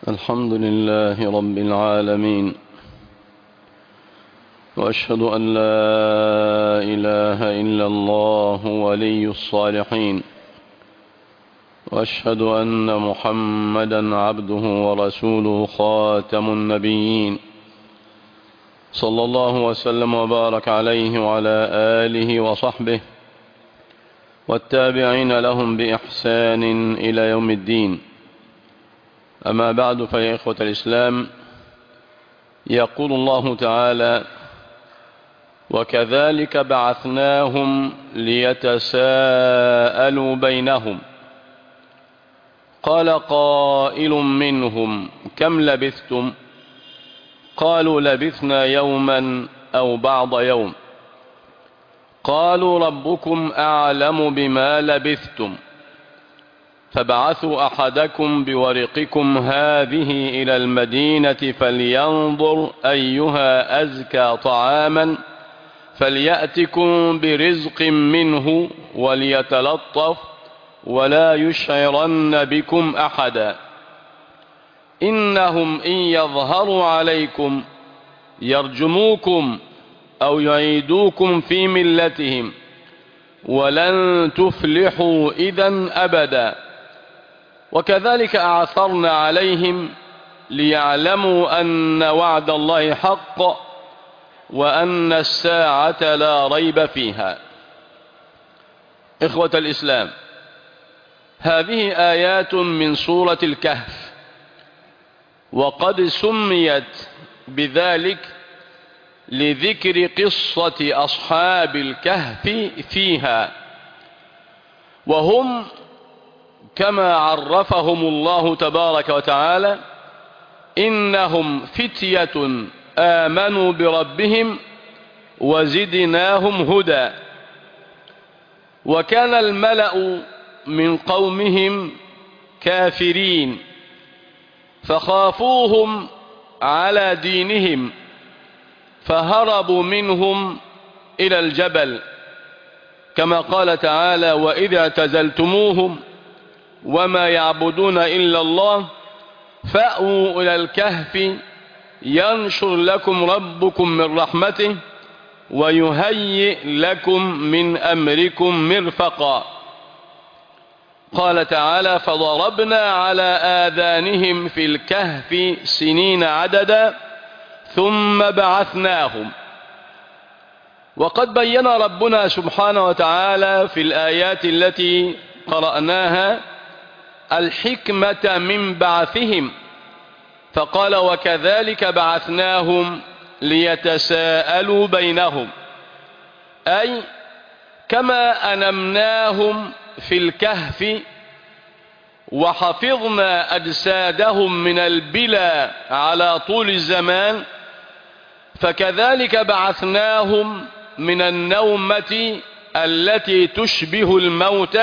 الحمد لله رب العالمين، وأشهد أن لا إله إلا الله ولي الصالحين، وأشهد أن محمدا عبده ورسوله خاتم النبيين، صلى الله وسلم وبارك عليه وعلى آله وصحبه والتابعين لهم بإحسان إلى يوم الدين. أما بعد، فيا إخوة الإسلام، يقول الله تعالى: وكذلك بعثناهم ليتساءلوا بينهم قال قائل منهم كم لبثتم؟ قالوا لبثنا يوما أو بعض يوم. قالوا ربكم أعلم بما لبثتم فابعثوا أحدكم بورقكم هذه إلى المدينة فلينظر أيها أزكى طعاما فليأتكم برزق منه وليتلطف ولا يشعرن بكم أحدا إنهم إن يظهروا عليكم يرجموكم أو يعيدوكم في ملتهم ولن تفلحوا إذا أبدا. وكذلك أعثرنا عليهم ليعلموا أن وعد الله حق وأن الساعة لا ريب فيها. إخوة الإسلام، هذه آيات من سورة الكهف، وقد سميت بذلك لذكر قصة أصحاب الكهف فيها، وهم كما عرفهم الله تبارك وتعالى: إنهم فتية آمنوا بربهم وزدناهم هدى. وكان الملأ من قومهم كافرين فخافوهم على دينهم فهربوا منهم إلى الجبل، كما قال تعالى: وإذا اعتزلتموهم وما يعبدون إلا الله فأووا إلى الكهف ينشر لكم ربكم من رحمته ويهيئ لكم من أمركم مرفقا. قال تعالى: فضربنا على آذانهم في الكهف سنين عددا ثم بعثناهم. وقد بين ربنا سبحانه وتعالى في الآيات التي قرأناها الحكمة من بعثهم، فقال: وكذلك بعثناهم ليتساءلوا بينهم، أي كما أنمناهم في الكهف وحفظنا أجسادهم من البلا على طول الزمان، فكذلك بعثناهم من النومة التي تشبه الموت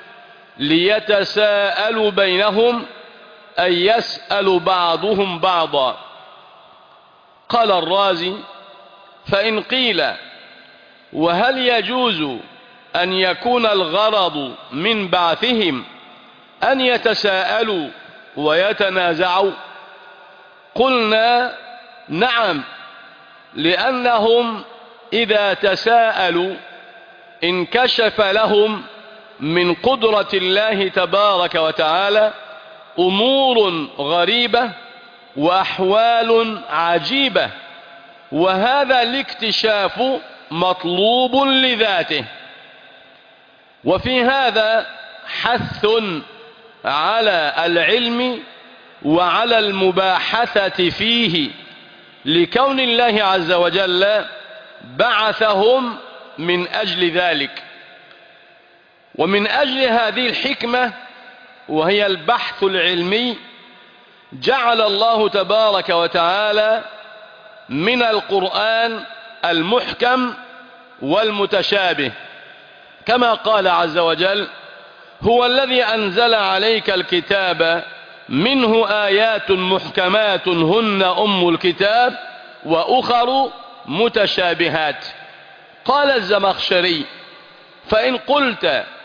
ليتساءلوا بينهم، أي يسأل بعضهم بعضا. قال الرازي: فإن قيل وهل يجوز أن يكون الغرض من بعثهم أن يتساءلوا ويتنازعوا؟ قلنا نعم، لأنهم إذا تساءلوا انكشف لهم من قدرة الله تبارك وتعالى أمور غريبة وأحوال عجيبة، وهذا الاكتشاف مطلوب لذاته. وفي هذا حث على العلم وعلى المباحثة فيه، لكون الله عز وجل بعثهم من أجل ذلك. ومن أجل هذه الحكمة وهي البحث العلمي جعل الله تبارك وتعالى من القرآن المحكم والمتشابه، كما قال عز وجل: هو الذي أنزل عليك الكتاب منه آيات محكمات هن أم الكتاب وأخر متشابهات. قال الزمخشري: فإن قلت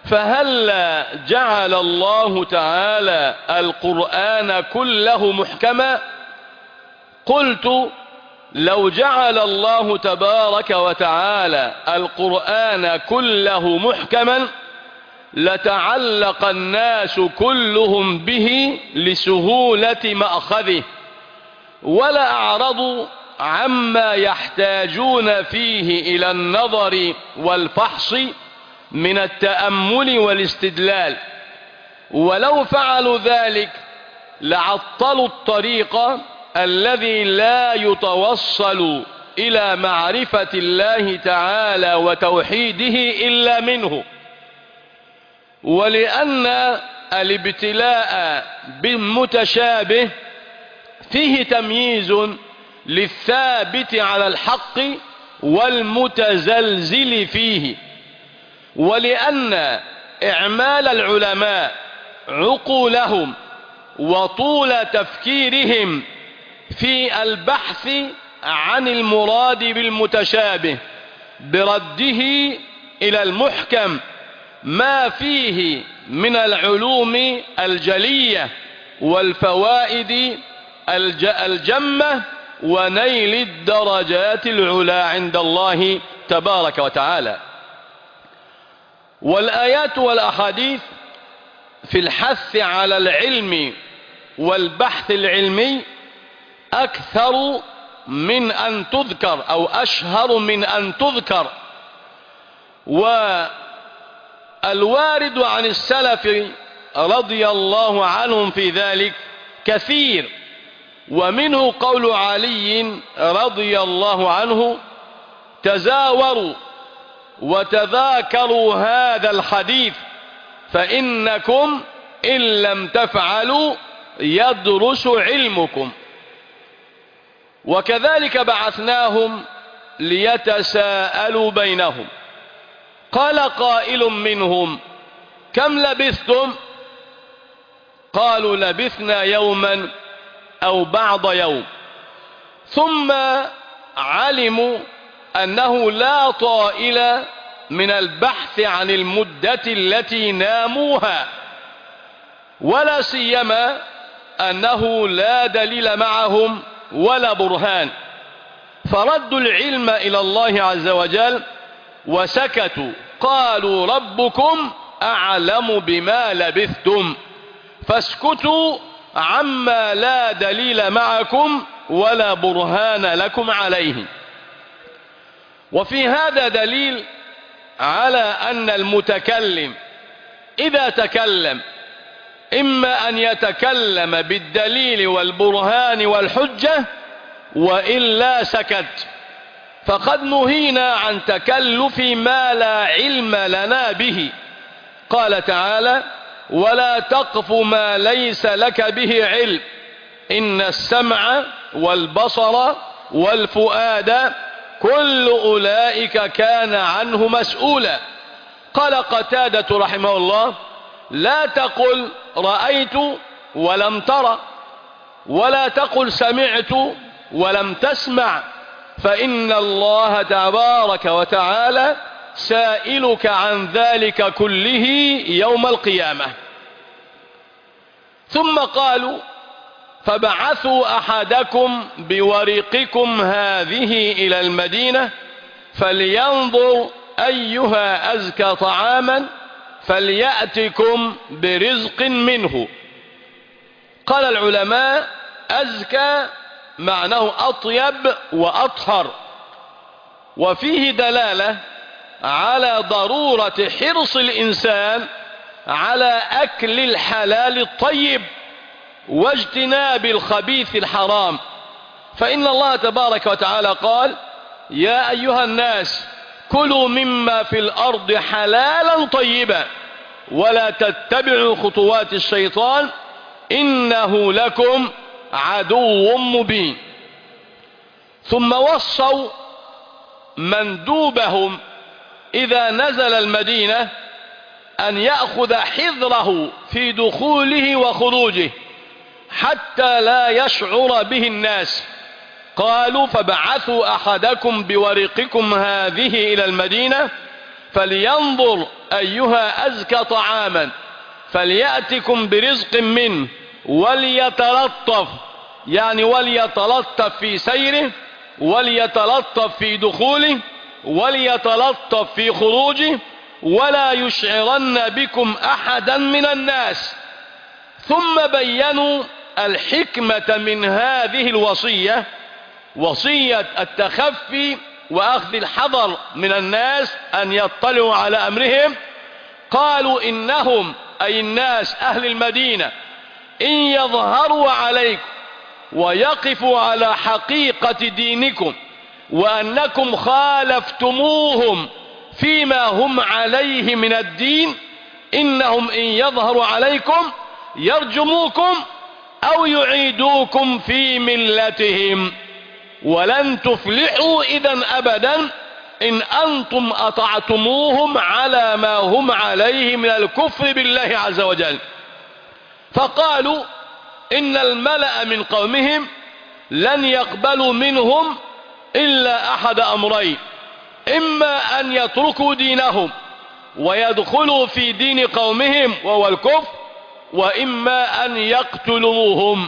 فهل جعل الله تعالى القرآن كله محكما؟ قلت: لو جعل الله تبارك وتعالى القرآن كله محكما لتعلق الناس كلهم به لسهولة مأخذه، ولا أعرضوا عما يحتاجون فيه إلى النظر والفحص من التأمل والاستدلال، ولو فعلوا ذلك لعطلوا الطريق الذي لا يتوصل إلى معرفة الله تعالى وتوحيده إلا منه. ولأن الابتلاء بالمتشابه فيه تمييز للثابت على الحق والمتزلزل فيه، ولأن إعمال العلماء عقولهم وطول تفكيرهم في البحث عن المراد بالمتشابه برده إلى المحكم ما فيه من العلوم الجلية والفوائد الجمة ونيل الدرجات العلى عند الله تبارك وتعالى. والآيات والأحاديث في الحث على العلم والبحث العلمي أكثر من أن تذكر أو أشهر من أن تذكر، والوارد عن السلف رضي الله عنهم في ذلك كثير، ومنه قول علي رضي الله عنه: تزاوروا وتذاكروا هذا الحديث فإنكم إن لم تفعلوا يدرس علمكم. وكذلك بعثناهم ليتساءلوا بينهم. قال قائل منهم: كم لبثتم؟ قالوا: لبثنا يوما أو بعض يوم. ثم علموا أنه لا طائل من البحث عن المدة التي ناموها، ولا سيما أنه لا دليل معهم ولا برهان، فردوا العلم إلى الله عز وجل وسكتوا. قالوا: ربكم أعلم بما لبثتم فاسكتوا عما لا دليل معكم ولا برهان لكم عليه. وفي هذا دليل على أن المتكلم إذا تكلم إما أن يتكلم بالدليل والبرهان والحجة وإلا سكت، فقد نهينا عن تكلف ما لا علم لنا به. قال تعالى: ولا تقف ما ليس لك به علم إن السمع والبصر والفؤاد كل أولئك كان عنه مسؤولا. قال قتادة رحمه الله: لا تقل رأيت ولم ترى، ولا تقل سمعت ولم تسمع، فإن الله تبارك وتعالى سائلك عن ذلك كله يوم القيامة. ثم قالوا: فبعثوا أحدكم بورقكم هذه إلى المدينة فلينظر أيها أزكى طعاما فليأتكم برزق منه. قال العلماء: أزكى معناه أطيب وأطهر، وفيه دلالة على ضرورة حرص الإنسان على أكل الحلال الطيب واجتناب الخبيث الحرام، فإن الله تبارك وتعالى قال: يا أيها الناس كلوا مما في الأرض حلالا طيبا ولا تتبعوا خطوات الشيطان إنه لكم عدو مبين. ثم وصوا مندوبهم إذا نزل المدينة أن يأخذ حذره في دخوله وخروجه حتى لا يشعر به الناس. قالوا: فبعثوا أحدكم بورقكم هذه إلى المدينة فلينظر أيها أزكى طعاما فليأتكم برزق منه وليتلطف، يعني وليتلطف في سيره، وليتلطف في دخوله، وليتلطف في خروجه، ولا يشعرن بكم أحدا من الناس. ثم بينوا الحكمة من هذه الوصية، وصية التخفي وأخذ الحذر من الناس أن يطلعوا على أمرهم. قالوا إنهم أي الناس أهل المدينة إن يظهروا عليكم ويقفوا على حقيقة دينكم وأنكم خالفتموهم فيما هم عليه من الدين، إنهم إن يظهروا عليكم يرجموكم أو يعيدوكم في ملتهم، ولن تفلحوا إذن أبدا إن أنتم أطعتموهم على ما هم عليه من الكفر بالله عز وجل. فقالوا إن الملأ من قومهم لن يقبلوا منهم إلا أحد أمرين: إما أن يتركوا دينهم ويدخلوا في دين قومهم وهو الكفر، وإما أن يقتلوهم.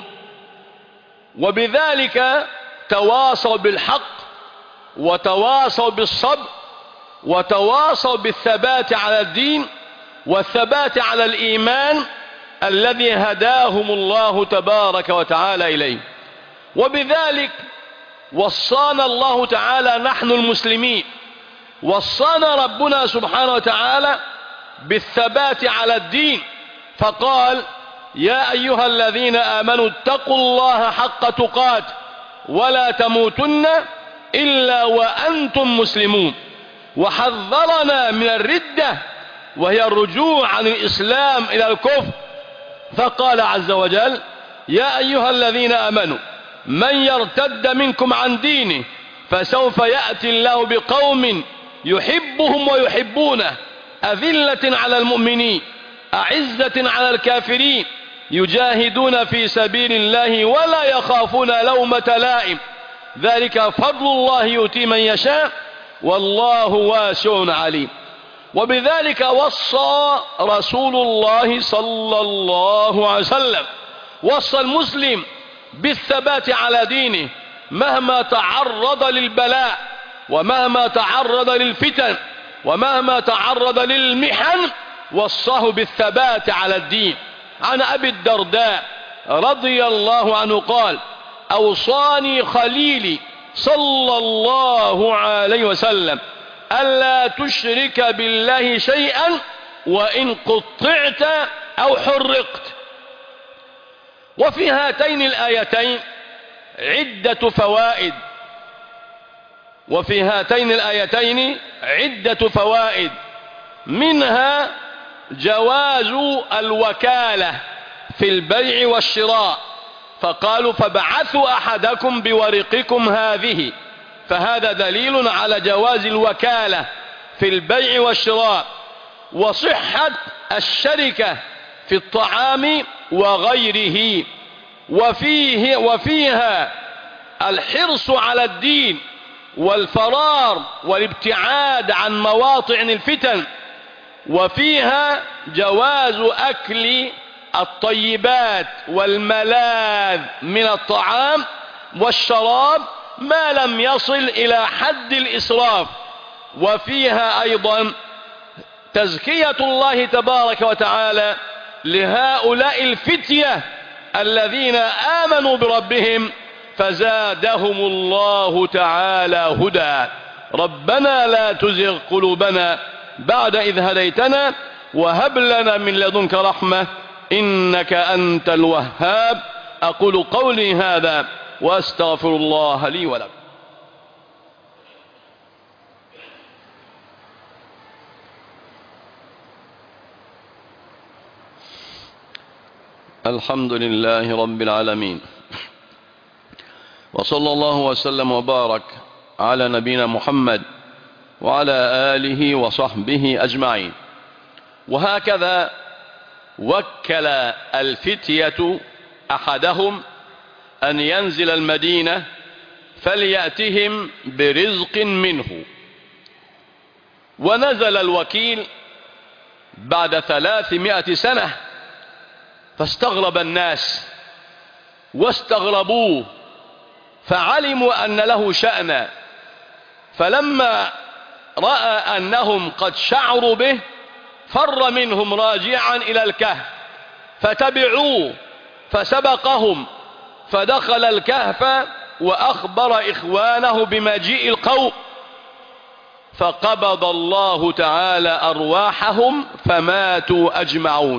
وبذلك تواصوا بالحق وتواصوا بالصبر وتواصوا بالثبات على الدين والثبات على الإيمان الذي هداهم الله تبارك وتعالى إليه. وبذلك وصانا الله تعالى نحن المسلمين، وصانا ربنا سبحانه وتعالى بالثبات على الدين، فقال: يا أيها الذين آمنوا اتقوا الله حق تقاته ولا تموتن إلا وأنتم مسلمون. وحذرنا من الردة وهي الرجوع عن الإسلام إلى الكفر، فقال عز وجل: يا أيها الذين آمنوا من يرتد منكم عن دينه فسوف يأتي الله بقوم يحبهم ويحبونه أذلة على المؤمنين أعزة على الكافرين يجاهدون في سبيل الله ولا يخافون لومة لائم ذلك فضل الله يؤتي من يشاء والله واسع عليم. وبذلك وصى رسول الله صلى الله عليه وسلم، وصى المسلم بالثبات على دينه مهما تعرض للبلاء ومهما تعرض للفتن ومهما تعرض للمحن، وصاه بالثبات على الدين. عن أبي الدرداء رضي الله عنه قال: أوصاني خليلي صلى الله عليه وسلم ألا تشرك بالله شيئا وإن قطعت أو حرقت. وفي هاتين الآيتين عدة فوائد، وفي هاتين الآيتين عدة فوائد، منها جواز الوكالة في البيع والشراء، فقالوا: فابعثوا أحدكم بورقكم هذه، فهذا دليل على جواز الوكالة في البيع والشراء. وصحة الشركة في الطعام وغيره، وفيها الحرص على الدين والفرار والابتعاد عن مواطن الفتن، وفيها جواز أكل الطيبات والملاذ من الطعام والشراب ما لم يصل إلى حد الإسراف. وفيها أيضا تزكية الله تبارك وتعالى لهؤلاء الفتية الذين آمنوا بربهم فزادهم الله تعالى هدى. ربنا لا تزغ قلوبنا بعد إذ هديتنا وهب لنا من لدنك رحمة إنك أنت الوهاب. أقول قولي هذا وأستغفر الله لي ولكم. الحمد لله رب العالمين، وصلى الله وسلم وبارك على نبينا محمد وعلى آله وصحبه أجمعين. وهكذا وكل الفتية أحدهم أن ينزل المدينة فليأتهم برزق منه. ونزل الوكيل بعد 300 سنة، فاستغرب الناس واستغربوه، فعلموا أن له شأنا، فلما رأى أنهم قد شعروا به فر منهم راجعا إلى الكهف، فتبعوه فسبقهم فدخل الكهف وأخبر إخوانه بمجيء القوم، فقبض الله تعالى أرواحهم فماتوا أجمعون،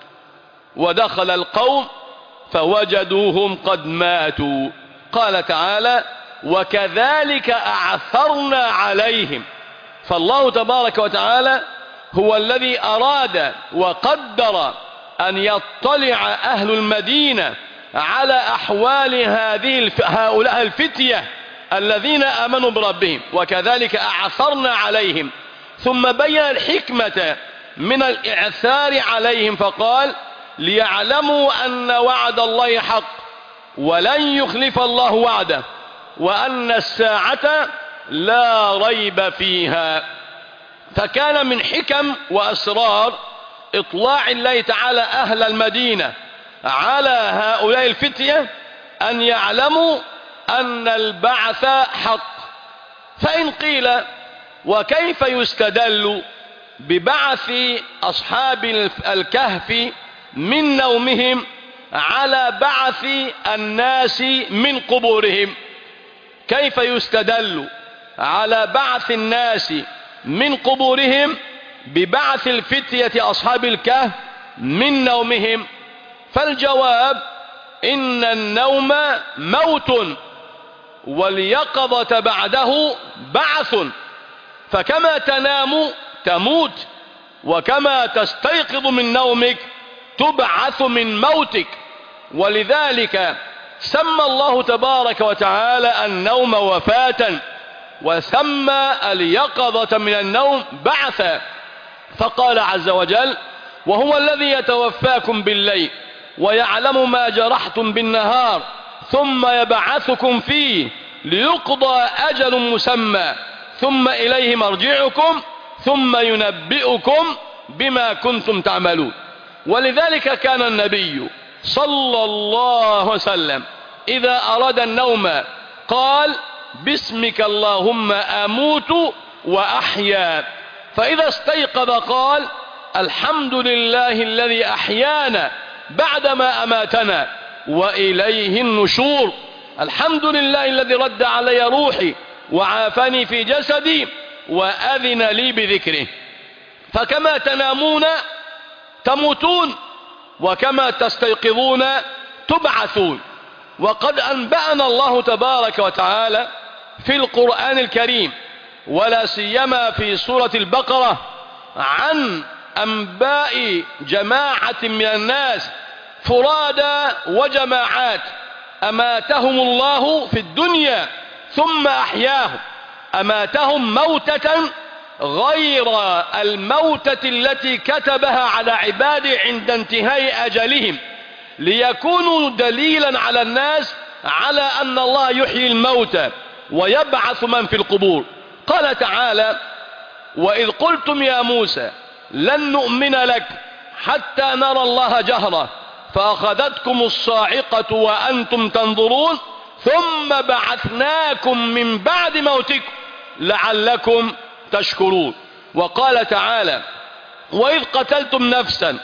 ودخل القوم فوجدوهم قد ماتوا. قال تعالى: وكذلك أعثرنا عليهم. فالله تبارك وتعالى هو الذي أراد وقدر أن يطلع أهل المدينة على أحوال هؤلاء الفتية الذين آمنوا بربهم، وكذلك أعثرنا عليهم، ثم بين الحكمة من الإعثار عليهم فقال: ليعلموا أن وعد الله حق ولن يخلف الله وعده وأن الساعة لا ريب فيها. فكان من حكم وأسرار إطلاع الله تعالى أهل المدينة على هؤلاء الفتية أن يعلموا أن البعث حق. فإن قيل: وكيف يستدل ببعث أصحاب الكهف من نومهم على بعث الناس من قبورهم؟ كيف يستدل على بعث الناس من قبورهم ببعث الفتية أصحاب الكهف من نومهم؟ فالجواب: إن النوم موت واليقظة بعده بعث، فكما تنام تموت، وكما تستيقظ من نومك تبعث من موتك. ولذلك سمى الله تبارك وتعالى النوم وفاة، وسمى اليقظة من النوم بعثا، فقال عز وجل: وهو الذي يتوفاكم بالليل ويعلم ما جرحتم بالنهار ثم يبعثكم فيه ليقضى أجل مسمى ثم إليه مرجعكم ثم ينبئكم بما كنتم تعملون. ولذلك كان النبي صلى الله عليه وسلم إذا أراد النوم قال: باسمك اللهم أموت وأحيا. فإذا استيقظ قال: الحمد لله الذي أحيانا بعدما أماتنا وإليه النشور. الحمد لله الذي رد علي روحي وعافني في جسدي وأذن لي بذكره. فكما تنامون تموتون، وكما تستيقظون تبعثون. وقد أنبأنا الله تبارك وتعالى في القرآن الكريم ولا سيما في سورة البقرة عن أنباء جماعة من الناس فرادى وجماعات أماتهم الله في الدنيا ثم أحياهم، أماتهم موتة غير الموتة التي كتبها على عباده عند انتهاء أجلهم، ليكونوا دليلا على الناس على أن الله يحيي الموتى ويبعث من في القبور. قال تعالى: وإذ قلتم يا موسى لن نؤمن لك حتى نرى الله جهرة فأخذتكم الصاعقة وأنتم تنظرون ثم بعثناكم من بعد موتكم لعلكم تشكرون. وقال تعالى: وإذ قتلتم نفسا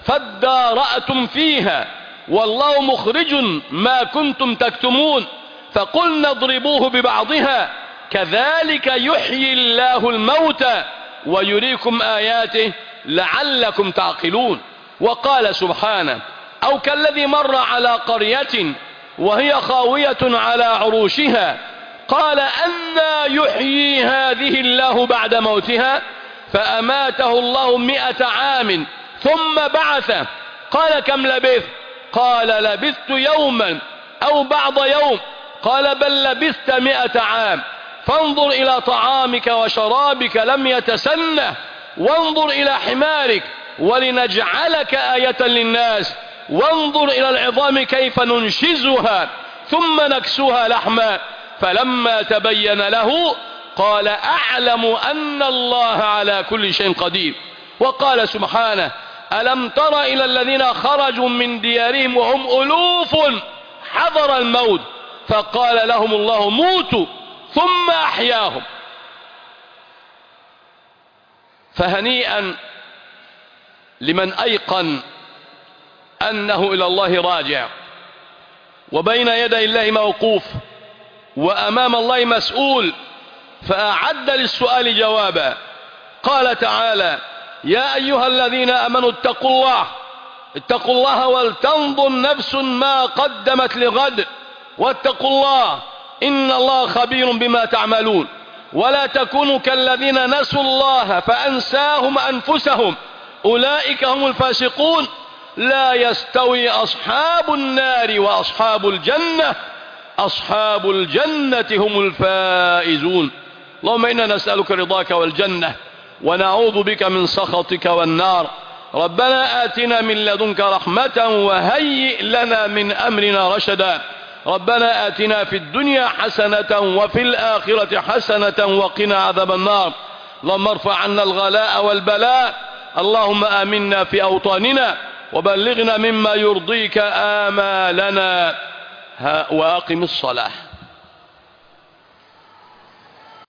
فادارأتم فيها والله مخرج ما كنتم تكتمون فقلنا اضربوه ببعضها كذلك يحيي الله الموتى ويريكم آياته لعلكم تعقلون. وقال سبحانه: أو كالذي مر على قرية وهي خاوية على عروشها قال أنى يحيي هذه الله بعد موتها فأماته الله 100 عام ثم بعثه قال كم لبثت؟ قال لبثت يوما أو بعض يوم قال بل لبثت 100 عام فانظر إلى طعامك وشرابك لم يتسنه وانظر إلى حمارك ولنجعلك آية للناس وانظر إلى العظام كيف ننشزها ثم نكسوها لحما فلما تبين له قال أعلم أن الله على كل شيء قدير. وقال سبحانه: ألم تر إلى الذين خرجوا من ديارهم وهم ألوف حذر الموت فقال لهم الله موتوا ثم أحياهم. فهنيئا لمن أيقن أنه إلى الله راجع، وبين يدي الله موقوف، وأمام الله مسؤول، فأعد للسؤال جوابا. قال تعالى: يا أيها الذين آمنوا اتقوا الله ولتنظر نفس ما قدمت لغد واتقوا الله إن الله خبير بما تعملون ولا تكونوا كالذين نسوا الله فأنساهم أنفسهم أولئك هم الفاسقون لا يستوي أصحاب النار وأصحاب الجنة أصحاب الجنة هم الفائزون. اللهم إنا نسألك رضاك والجنة ونعوذ بك من سخطك والنار. ربنا آتنا من لدنك رحمة وهيئ لنا من أمرنا رشدا. ربنا آتنا في الدنيا حسنة وفي الآخرة حسنة وقنا عذاب النار. اللهم ارفع عنا الغلاء والبلاء. اللهم آمنا في أوطاننا وبلغنا مما يرضيك آمالنا. وأقم الصلاة.